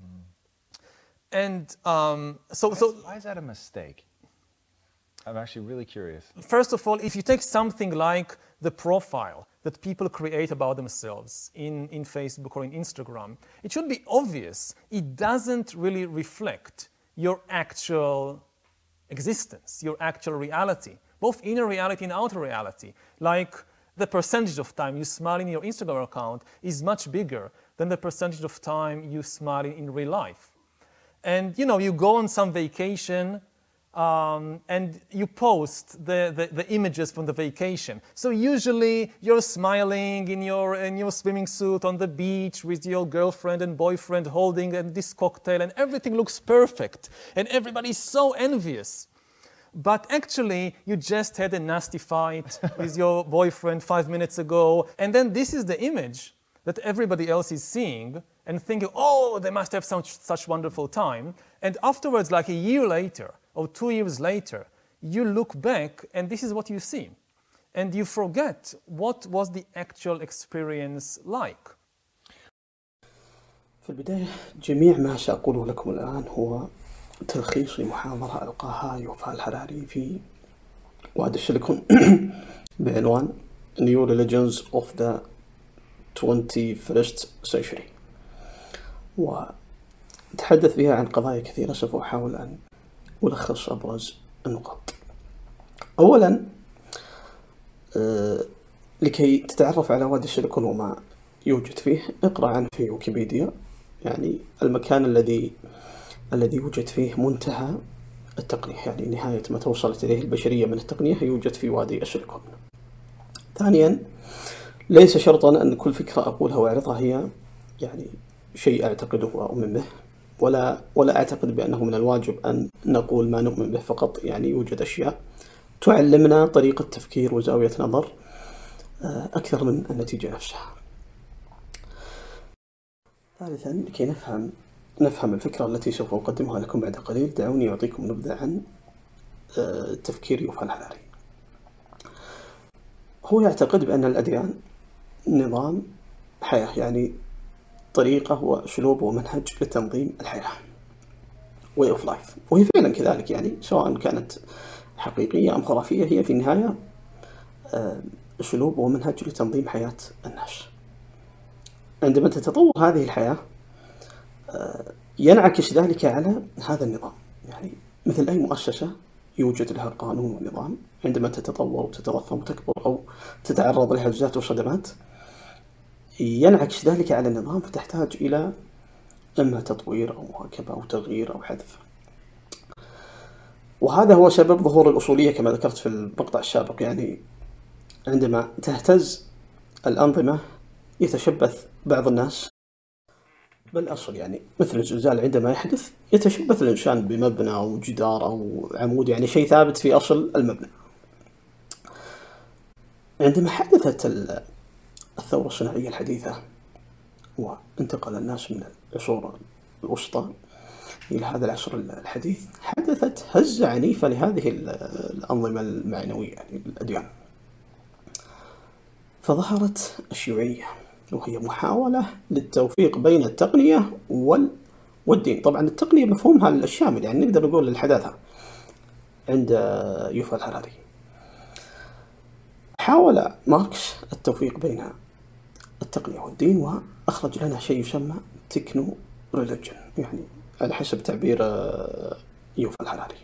[SPEAKER 2] And
[SPEAKER 3] why is that a mistake? I'm actually really curious.
[SPEAKER 2] First of all, if you take something like the profile that people create about themselves in Facebook or in Instagram, it should be obvious. It doesn't really reflect your actual existence, your actual reality, both inner reality and outer reality. Like the percentage of time you smile in your Instagram account is much bigger than the percentage of time you smile in real life. And you go on some vacation and you post the images from the vacation. So usually you're smiling in your swimming suit on the beach with your girlfriend and boyfriend holding this cocktail, and everything looks perfect and everybody's so envious. But actually, you just had a nasty fight with your boyfriend 5 minutes ago, and then this is the image that everybody else is seeing and thinking, oh, they must have such wonderful time. And afterwards, like a year later or 2 years later, you look back and this is what you see. And you forget what was the actual experience like.
[SPEAKER 1] في البداية جميع ما سأقوله لكم الآن هو تلخيص لمحاضرة ألقاها يوفال الحراري في وادي السيليكون بعنوان New Religions of the 21st Century، وتحدث فيها عن قضايا كثيرة. سوف أحاول أن ألخص أبرز النقاط. أولا، لكي تتعرف على وادي السيليكون وما يوجد فيه، اقرأ عنه في ويكيبيديا. يعني المكان الذي يوجد فيه منتهى التقنية، يعني نهاية ما توصلت إليه البشرية من التقنية يوجد في وادي السيليكون. ثانيا، ليس شرطا أن كل فكرة أقولها وأعرضها هي يعني شيء أعتقده وأؤمن به، ولا أعتقد بأنه من الواجب أن نقول ما نؤمن به فقط. يعني يوجد أشياء تعلمنا طريقة تفكير وزاوية نظر أكثر من النتيجة نفسها. ثالثا، لكي نفهم الفكرة التي سوف أقدمها لكم بعد قليل، دعوني أعطيكم نبذة عن تفكير يوفال الحراري. هو يعتقد بأن الأديان نظام حياة، يعني طريقة وأسلوب ومنهج لتنظيم الحياة way of life، وهي فعلا كذلك. يعني سواء كانت حقيقية أم خرافية، هي في النهاية أسلوب ومنهج لتنظيم حياة الناس. عندما تتطور هذه الحياة ينعكس ذلك على هذا النظام. يعني مثل أي مؤسسة يوجد لها قانون ونظام، عندما تتطور وتتضخم وتكبر أو تتعرض لهزات وصدمات ينعكس ذلك على النظام، فتحتاج إلى إما تطوير أو مواكبة أو تغيير أو حذف. وهذا هو سبب ظهور الأصولية كما ذكرت في المقطع السابق. يعني عندما تهتز الأنظمة يتشبث بعض الناس بالأصل، يعني مثل الزلزال عندما يحدث يتشبث الإنسان بمبنى أو جدار أو عمود، يعني شيء ثابت في أصل المبنى. عندما حدثت الثورة الصناعية الحديثة وانتقل الناس من العصور الوسطى إلى هذا العصر الحديث، حدثت هزة عنيفة لهذه الأنظمة المعنوية، يعني الأديان. فظهرت الشيوعية، وهي محاولة للتوفيق بين التقنية والدين. طبعا التقنية مفهومها الشامل، يعني نقدر نقول الحداثة عند يوفال الحراري. حاول ماركس التوفيق بين التقنية والدين، وأخرج لنا شيء يسمى تكنو ريليجن، يعني على حسب تعبير يوفال الحراري.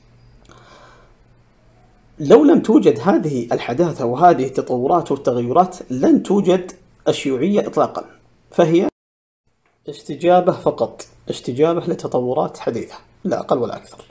[SPEAKER 1] لو لم توجد هذه الحداثة وهذه التطورات والتغيرات لن توجد الشيوعية إطلاقا، فهي استجابة فقط، استجابة لتطورات حديثة لا أقل ولا أكثر.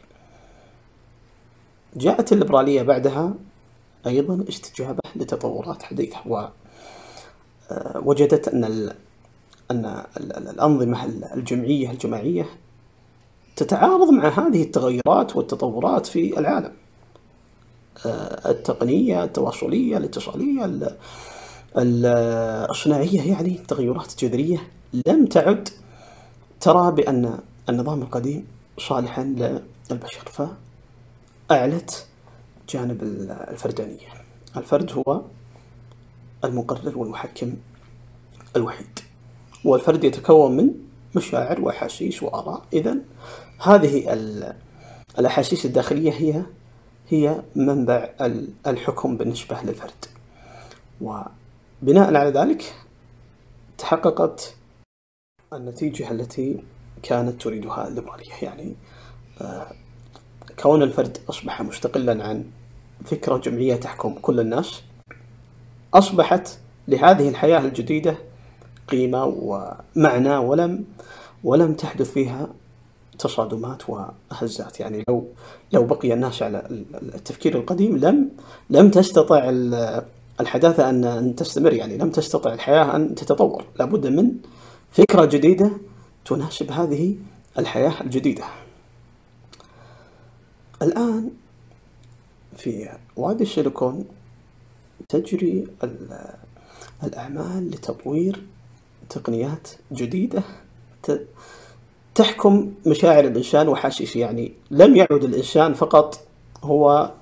[SPEAKER 1] جاءت الليبرالية بعدها أيضا استجابة لتطورات حديثة، ووجدت أن الأنظمة الجماعية تتعارض مع هذه التغيرات والتطورات في العالم، التقنية، التواصلية، الاتصالية، الصناعية يعني تغيرات جذرية لم تعد ترى بأن النظام القديم صالحا للبشر، فأعلت جانب الفردانية. الفرد هو المقرر والمحكم الوحيد، والفرد يتكون من مشاعر وأحاسيس وآراء. إذن هذه الأحاسيس الداخلية هي منبع الحكم بالنسبة للفرد، وبناء على ذلك تحققت النتيجة التي كانت تريدها الليبرالية. يعني كون الفرد أصبح مستقلا عن فكرة جمعية تحكم كل الناس، أصبحت لهذه الحياة الجديدة قيمة ومعنى، ولم تحدث فيها تصادمات وهزات. يعني لو بقي الناس على التفكير القديم لم تستطع الحداثة أن تستمر، يعني لم تستطع الحياة أن تتطور. لابد من فكرة جديدة تناسب هذه الحياة الجديدة. الآن في وادي السيليكون تجري الأعمال لتطوير تقنيات جديدة تحكم مشاعر الإنسان وحاسيسه. يعني لم يعد الإنسان فقط هو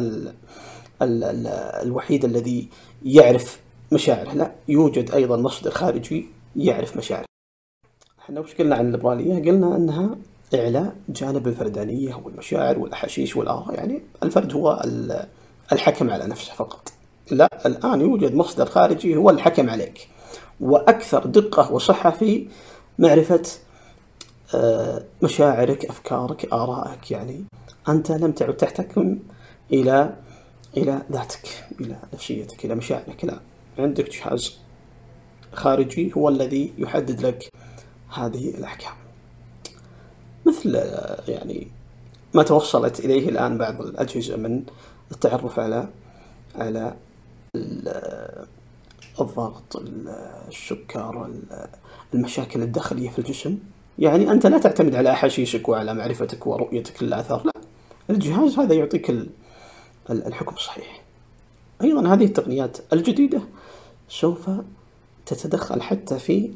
[SPEAKER 1] الوحيد الذي يعرف مشاعره، لا، يوجد أيضا مصدر خارجي يعرف مشاعره. احنا وش قلنا عن الليبرالية؟ قلنا أنها إعلاء جانب الفردانية والمشاعر والأحاسيس والآراء، يعني الفرد هو الحكم على نفسه فقط. لا، الآن يوجد مصدر خارجي هو الحكم عليك، وأكثر دقة وصحة في معرفة مشاعرك، أفكارك، آرائك. يعني أنت لم تعد تحتكم إلى ذاتك، إلى نفسيتك، إلى مشاعرك. لا، عندك جهاز خارجي هو الذي يحدد لك هذه الأحكام، مثل يعني ما توصلت إليه الآن بعض الأجهزة من التعرف على الضغط، السكر، المشاكل الداخلية في الجسم. يعني أنت لا تعتمد على أحاسيسك وعلى معرفتك ورؤيتك للآثار، لا، الجهاز هذا يعطيك الحكم الصحيح. أيضا هذه التقنيات الجديدة سوف تتدخل حتى في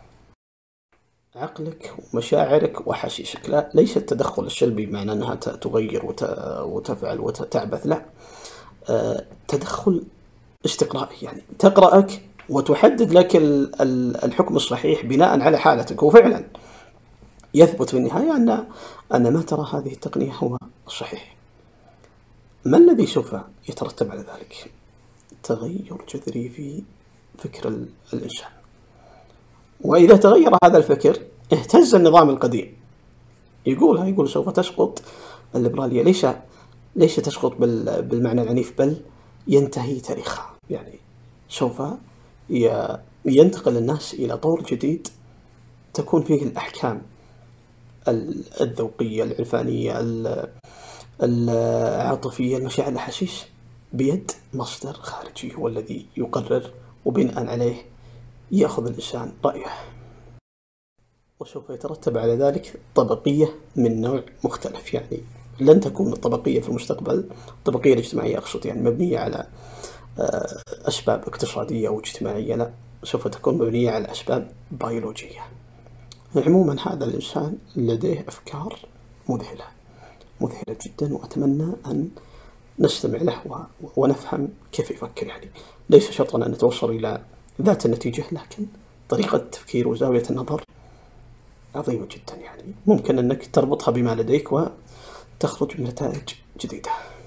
[SPEAKER 1] عقلك ومشاعرك وأحاسيسك. لا، ليس التدخل السلبي بمعنى أنها تغير وتفعل وتعبث، لا، تدخل استقرائي، يعني تقرأك وتحدد لك الحكم الصحيح بناء على حالتك. وفعلا يثبت في النهاية أن ما ترى هذه التقنية هو الصحيح. ما الذي سوف يترتب على ذلك؟ تغير جذري في فكر الإنسان، وإذا تغير هذا الفكر اهتز النظام القديم. يقول سوف تسقط الليبرالية، ليس تسقط بالمعنى العنيف، بل ينتهي تاريخها. يعني سوف ينتقل الناس إلى طور جديد تكون فيه الأحكام الذوقية، العرفانية، العاطفية، المشاعر، الأحاسيس بيد مصدر خارجي هو الذي يقرر، وبناء عليه يأخذ الإنسان رأيه. وسوف يترتب على ذلك طبقية من نوع مختلف. يعني لن تكون الطبقية في المستقبل، الطبقية الاجتماعية أقصد، يعني مبنية على أسباب اقتصادية أو اجتماعية، لا، سوف تكون مبنية على أسباب بيولوجية. عموما هذا الإنسان لديه أفكار مذهلة جدا، وأتمنى أن نستمع له ونفهم كيف يفكر. يعني ليس شرطا أن نتوصل إلى ذات النتيجة، لكن طريقة التفكير وزاوية النظر عظيمة جدا. يعني ممكن أنك تربطها بما لديك وتخرج بنتائج جديدة.